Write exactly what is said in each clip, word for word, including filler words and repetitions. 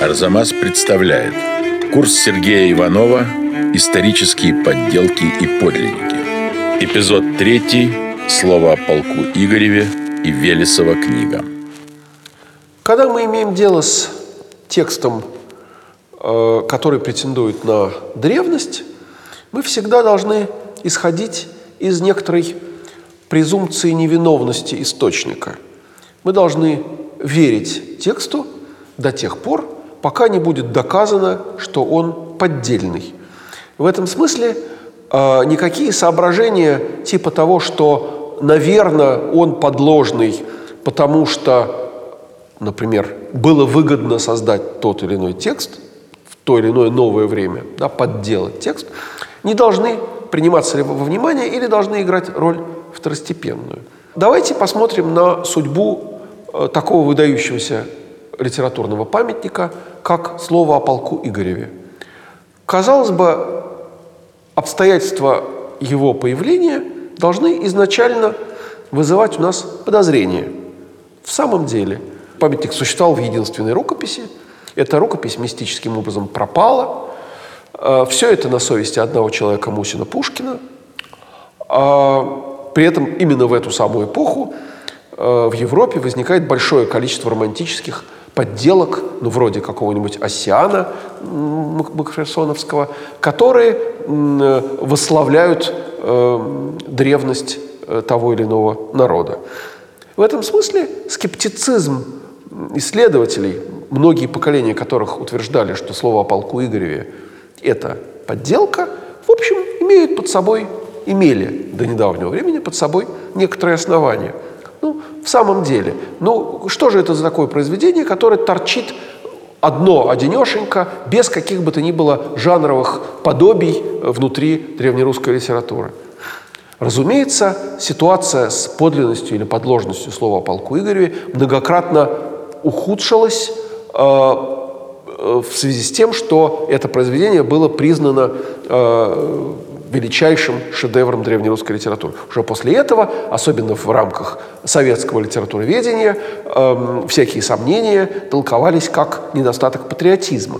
Арзамас представляет курс Сергея Иванова «Исторические подделки и подлинники». Эпизод третий. Слово о полку Игореве и Велесова книга. Когда мы имеем дело с текстом, который претендует на древность, мы всегда должны исходить из некоторой презумпции невиновности источника. Мы должны верить тексту до тех пор, пока не будет доказано, что он поддельный. В этом смысле э, никакие соображения типа того, что, наверное, он подложный, потому что, например, было выгодно создать тот или иной текст в то или иное новое время, да, подделать текст, не должны приниматься во внимание или должны играть роль второстепенную. Давайте посмотрим на судьбу э, такого выдающегося литературного памятника, как слово о полку Игореве. Казалось бы, обстоятельства его появления должны изначально вызывать у нас подозрения. В самом деле, памятник существовал в единственной рукописи. Эта рукопись мистическим образом пропала. Все это на совести одного человека, Мусина Пушкина. При этом именно в эту самую эпоху в Европе возникает большое количество романтических подделок, ну, вроде какого-нибудь Оссиана Макферсоновского, которые восславляют э, древность того или иного народа. В этом смысле скептицизм исследователей, многие поколения которых утверждали, что слово о полку Игореве – это подделка, в общем, имеют под собой, имели до недавнего времени под собой некоторые основания. Ну, в самом деле, ну, что же это за такое произведение, которое торчит одно, одинешенько, без каких бы то ни было жанровых подобий внутри древнерусской литературы? Разумеется, ситуация с подлинностью или подложностью слова о полку Игореве многократно ухудшилась э, в связи с тем, что это произведение было признано э, величайшим шедевром древнерусской литературы. Уже после этого, особенно в рамках советского литературоведения, э, всякие сомнения толковались как недостаток патриотизма.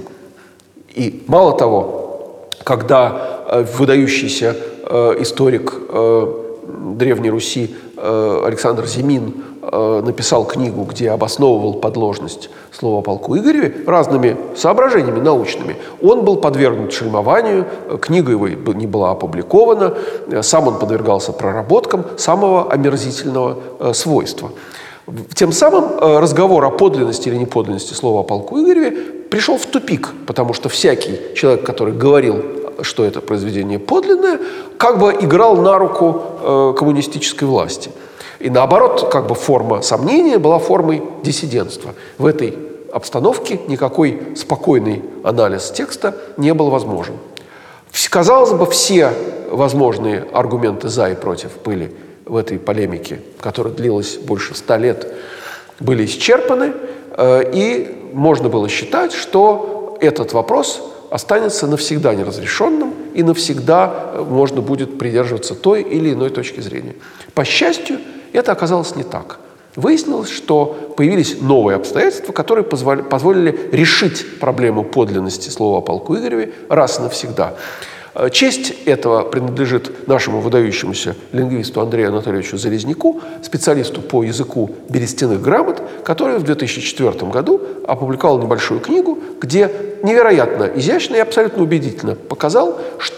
И мало того, когда э, выдающийся э, историк э, Древней Руси э, Александр Зимин э, написал книгу, где обосновывал подложность слова о полку Игореве разными соображениями научными, он был подвергнут шельмованию, книга его не была опубликована, сам он подвергался проработкам самого омерзительного э, свойства. Тем самым э, разговор о подлинности или неподлинности слова о полку Игореве пришел в тупик, потому что всякий человек, который говорил, что это произведение подлинное, как бы играл на руку э, коммунистической власти. И наоборот, как бы форма сомнения была формой диссидентства. В этой обстановке никакой спокойный анализ текста не был возможен. Казалось бы, все возможные аргументы «за» и «против» были в этой полемике, которая длилась больше ста лет, были исчерпаны, э, и можно было считать, что этот вопрос останется навсегда неразрешенным, и навсегда можно будет придерживаться той или иной точки зрения. По счастью, это оказалось не так. Выяснилось, что появились новые обстоятельства, которые позволи, позволили решить проблему подлинности слова о полку Игореве раз и навсегда. Честь этого принадлежит нашему выдающемуся лингвисту Андрею Анатольевичу Залезняку, специалисту по языку берестяных грамот, который в две тысячи четвёртом году опубликовал небольшую книгу, где невероятно изящно и абсолютно убедительно показал,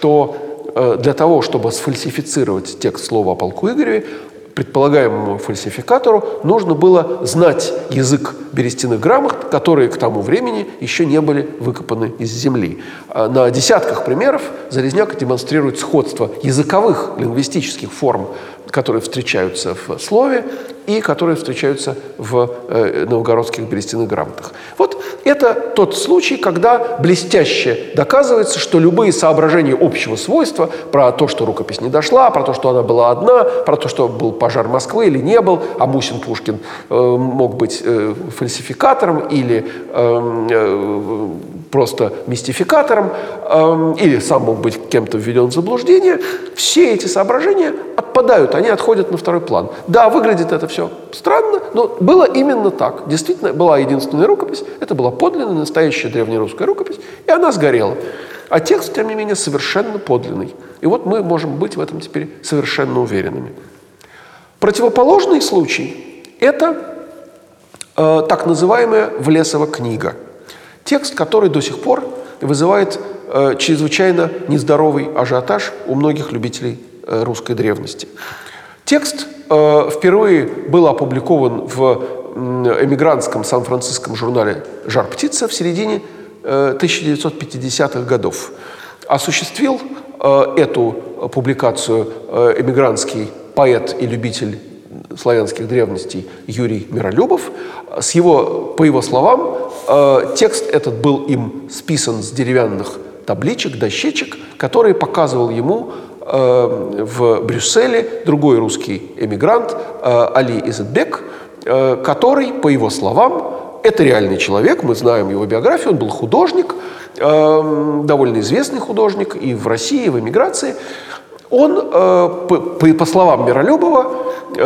что для того, чтобы сфальсифицировать текст слова о полку Игореве, предполагаемому фальсификатору нужно было знать язык берестяных грамот, которые к тому времени еще не были выкопаны из земли. На десятках примеров Залезняк демонстрирует сходство языковых лингвистических форм, которые встречаются в слове и которые встречаются в э, новгородских берестяных грамотах. Вот это тот случай, когда блестяще доказывается, что любые соображения общего свойства про то, что рукопись не дошла, про то, что она была одна, про то, что был пожар Москвы или не был, а Мусин Пушкин э, мог быть э, фальсификатором или э, э, просто мистификатором, э, или сам мог быть кем-то введен в заблуждение, все эти соображения отпадают, они отходят на второй план. Да, выглядит это все странно, но было именно так. Действительно, была единственная рукопись, это была подлинная, настоящая древнерусская рукопись, и она сгорела. А текст, тем не менее, совершенно подлинный. И вот мы можем быть в этом теперь совершенно уверенными. Противоположный случай – это э, так называемая Влесова книга. Текст, который до сих пор вызывает э, чрезвычайно нездоровый ажиотаж у многих любителей э, русской древности. Текст э, впервые был опубликован в э, эмигрантском сан-франциском журнале «Жар-птица» в середине э, тысяча девятьсот пятидесятых годов. Осуществил э, эту публикацию э, эмигрантский поэт и любитель славянских древностей Юрий Миролюбов. С его, по его словам, э, текст этот был им списан с деревянных табличек, дощечек, которые показывал ему э, в Брюсселе другой русский эмигрант э, Али Изетбек, э, который, по его словам, это реальный человек, мы знаем его биографию, он был художник, э, довольно известный художник и в России, и в эмиграции. Он, э, по, по словам Миролюбова,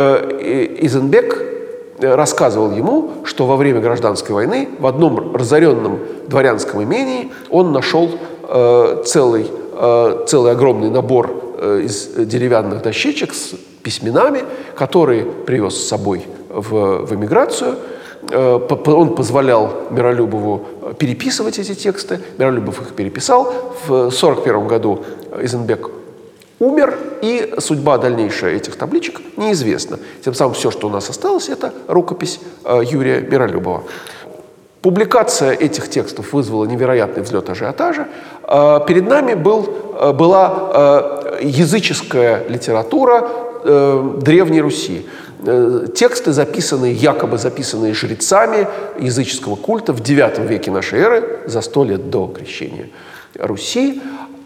э, Изенбек рассказывал ему, что во время гражданской войны в одном разоренном дворянском имении он нашел э, целый, э, целый огромный набор э, из деревянных дощечек с письменами, которые привез с собой в, в эмиграцию. Э, по, он позволял Миролюбову переписывать эти тексты. Миролюбов их переписал. В сорок первом году Изенбек умер, и судьба дальнейшая этих табличек неизвестна. Тем самым все, что у нас осталось, это рукопись э, Юрия Миролюбова. Публикация этих текстов вызвала невероятный взлет ажиотажа. Э, перед нами был, э, была э, языческая литература э, Древней Руси. Э, тексты, записанные, якобы записанные жрецами языческого культа в девятом веке нашей эры, за сто лет до крещения Руси,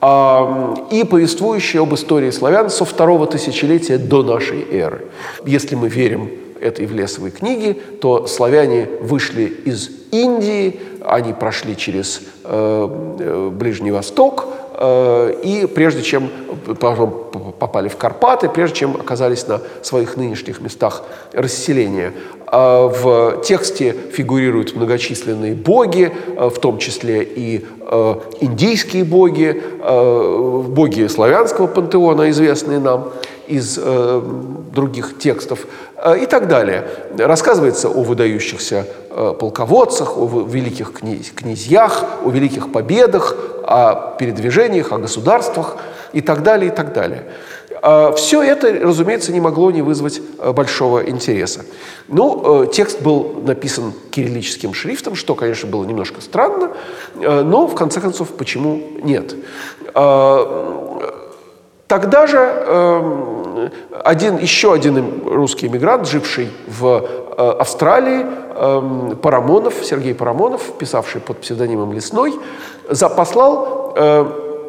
и повествующие об истории славян со второго тысячелетия до нашей эры. Если мы верим этой Влесовой книге, то славяне вышли из Индии, они прошли через э, Ближний Восток, э, и прежде чем потом попали в Карпаты, прежде чем оказались на своих нынешних местах расселения. Э, в тексте фигурируют многочисленные боги, э, в том числе и э, индийские боги, э, боги славянского пантеона, известные нам из э, других текстов, э, и так далее. Рассказывается о выдающихся э, полководцах, о великих князь, князьях, о великих победах, о передвижениях, о государствах и так далее, и так далее. Э, все это, разумеется, не могло не вызвать э, большого интереса. Ну, э, текст был написан кириллическим шрифтом, что, конечно, было немножко странно, э, но, в конце концов, почему нет? Э, Тогда же э, один, еще один русский эмигрант, живший в э, Австралии, э, Парамонов, Сергей Парамонов, писавший под псевдонимом Лесной, запослал э,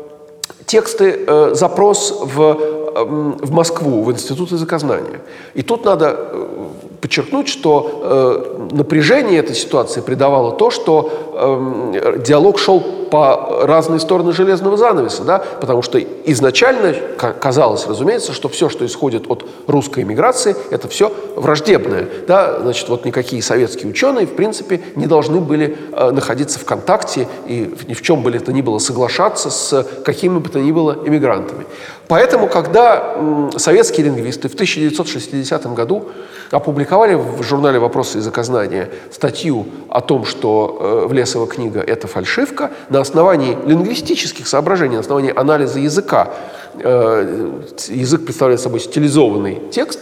тексты, э, запрос в, э, в Москву, в Институт языкознания. И тут надо э, подчеркнуть, что э, напряжение этой ситуации придавало то, что э, диалог шел по разные стороны железного занавеса, да? Потому что изначально казалось, разумеется, что все, что исходит от русской эмиграции, это все враждебное. Да? Значит, вот никакие советские ученые, в принципе, не должны были э, находиться в контакте и ни в чем бы то ни было соглашаться с какими бы то ни было эмигрантами. Поэтому, когда м, советские лингвисты в тысяча девятьсот шестидесятом году опубликовали в журнале «Вопросы языкознания» статью о том, что э, Влесова книга – это фальшивка, на основании лингвистических соображений, на основании анализа языка. Э, язык представляет собой стилизованный текст,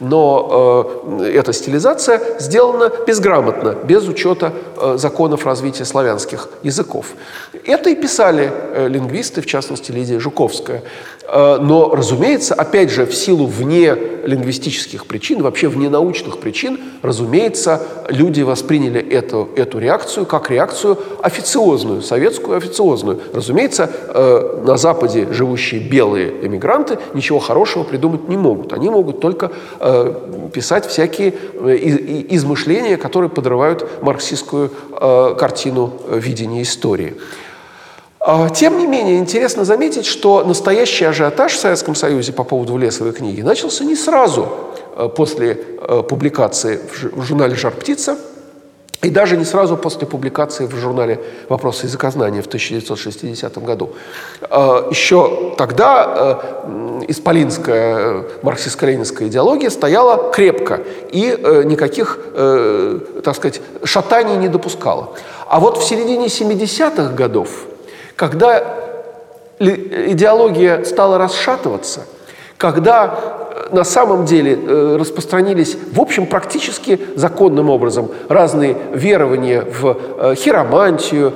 но э, эта стилизация сделана безграмотно, без учета э, законов развития славянских языков. Это и писали э, лингвисты, в частности, Лидия Жуковская. Э, но, разумеется, опять же, в силу вне лингвистических причин, вообще вне научных причин, разумеется, люди восприняли эту, эту реакцию как реакцию официозную, советскую официозную. Разумеется, э, на Западе живущие белые эмигранты ничего хорошего придумать не могут. Они могут только э, писать всякие э, измышления, которые подрывают марксистскую э, картину видения истории. Тем не менее, интересно заметить, что настоящий ажиотаж в Советском Союзе по поводу Влесовой книги начался не сразу после публикации в журнале «Жар-птица». И даже не сразу после публикации в журнале «Вопросы языкознания» в тысяча девятьсот шестидесятом году. Еще тогда исполинская марксистско-ленинская идеология стояла крепко и никаких, так сказать, шатаний не допускала. А вот в середине семидесятых годов, когда идеология стала расшатываться, когда на самом деле распространились, в общем, практически законным образом разные верования в хиромантию,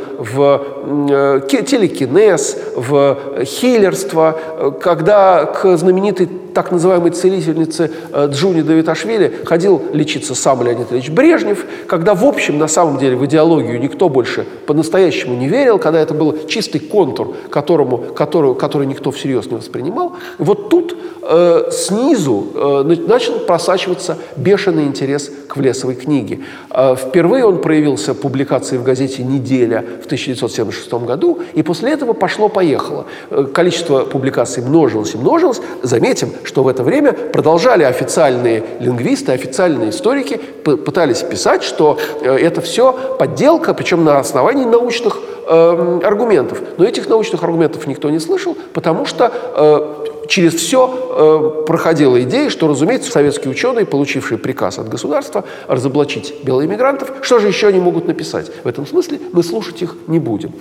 в телекинез, в хилерство, когда к знаменитой так называемой целительнице Джуни Давиташвили ходил лечиться сам Леонид Ильич Брежнев, когда, в общем, на самом деле в идеологию никто больше по-настоящему не верил, когда это был чистый контур, которому, который, который никто всерьез не воспринимал. Вот тут э, снизу э, начал просачиваться бешеный интерес к Влесовой книге. Э, впервые он проявился в публикации в газете «Неделя» в тысяча девятьсот семьдесят шестом году, и после этого пошло-поехало. Э, количество публикаций множилось и множилось. Заметим, что в это время продолжали официальные лингвисты, официальные историки пытались писать, что это все подделка, причем на основании научных э, аргументов. Но этих научных аргументов никто не слышал, потому что э, через все э, проходила идея, что, разумеется, советские ученые, получившие приказ от государства разоблачить белоэмигрантов, что же еще они могут написать? В этом смысле мы слушать их не будем.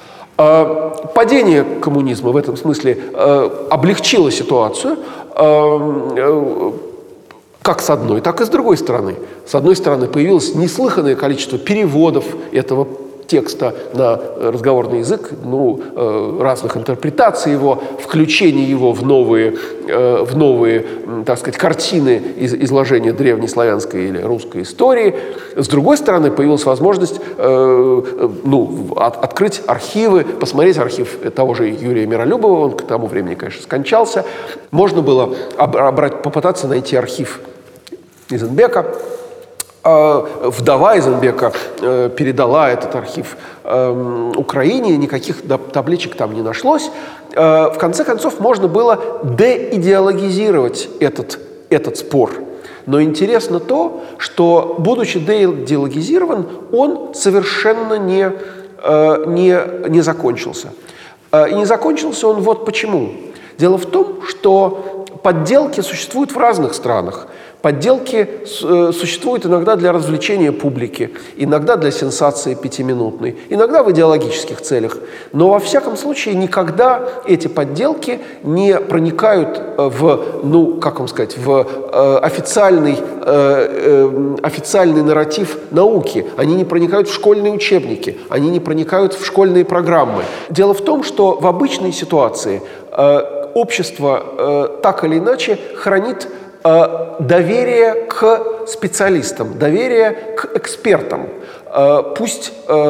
Падение коммунизма в этом смысле э, облегчило ситуацию э, э, как с одной, так и с другой стороны. С одной стороны, появилось неслыханное количество переводов этого текста на разговорный язык, ну, э, разных интерпретаций его, включение его в новые, э, в новые, так сказать, картины из, изложения древнеславянской или русской истории. С другой стороны, появилась возможность э, ну, от, открыть архивы, посмотреть архив того же Юрия Миролюбова, он к тому времени, конечно, скончался. Можно было обрать, попытаться найти архив Изенбека. Вдова Изенбека э, передала этот архив э, Украине, никаких табличек там не нашлось. Э, в конце концов, можно было деидеологизировать этот, этот спор. Но интересно то, что, будучи деидеологизирован, он совершенно не, э, не, не закончился. Э, и не закончился он вот почему. Дело в том, что подделки существуют в разных странах. Подделки существуют иногда для развлечения публики, иногда для сенсации пятиминутной, иногда в идеологических целях. Но во всяком случае никогда эти подделки не проникают в, ну, как вам сказать, в официальный, официальный нарратив науки. Они не проникают в школьные учебники, они не проникают в школьные программы. Дело в том, что в обычной ситуации общество так или иначе хранит доверие к специалистам, доверие к экспертам. Пусть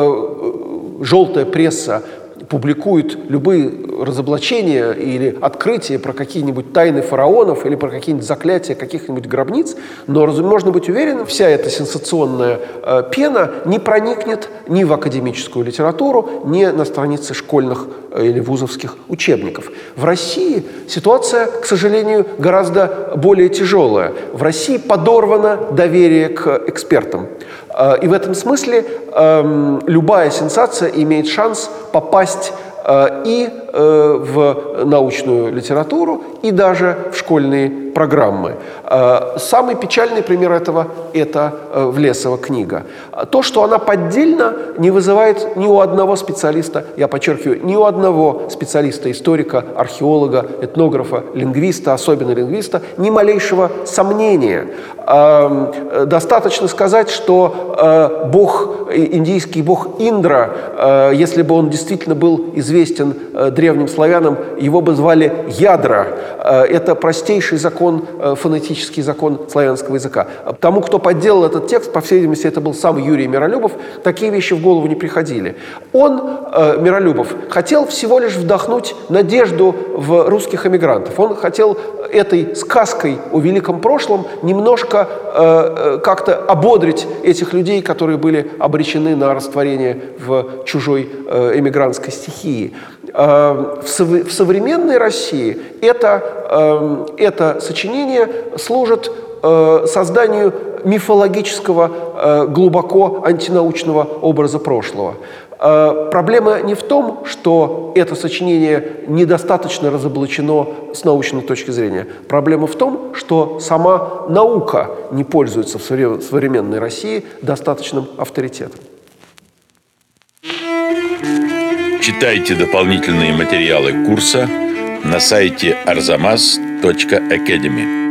желтая пресса публикует любые разоблачения или открытия про какие-нибудь тайны фараонов или про какие-нибудь заклятия каких-нибудь гробниц, но можно быть уверенным, вся эта сенсационная э, пена не проникнет ни в академическую литературу, ни на страницы школьных э, или вузовских учебников. В России ситуация, к сожалению, гораздо более тяжелая. В России подорвано доверие к экспертам. И в этом смысле э, любая сенсация имеет шанс попасть э, и э, в научную литературу, и даже в школьные программы. Э, самый печальный пример этого – это э, Влесова книга. То, что она поддельна, не вызывает ни у одного специалиста, я подчеркиваю, ни у одного специалиста, историка, археолога, этнографа, лингвиста, особенно лингвиста, ни малейшего сомнения. Э, достаточно сказать, что э, бог, индийский бог Индра, э, если бы он действительно был известен э, древним славянам, его бы звали Ядра. Э, это простейший закон, э, фонетический закон славянского языка. Тому, кто подделал этот текст, по всей видимости, это был сам Юрий Миролюбов, такие вещи в голову не приходили. Он, э, Миролюбов, хотел всего лишь вдохнуть надежду в русских эмигрантов. Он хотел этой сказкой о великом прошлом немножко э, как-то ободрить этих людей, которые были обречены на растворение в чужой э, эмигрантской стихии. Э, в, сов в современной России это, э, это сочинение служит э, созданию мифологического э, глубоко антинаучного образа прошлого. Э, проблема не в том, что это сочинение недостаточно разоблачено с научной точки зрения. Проблема в том, что сама наука не пользуется в современной России достаточным авторитетом. Читайте дополнительные материалы курса на сайте арзамас точка академи.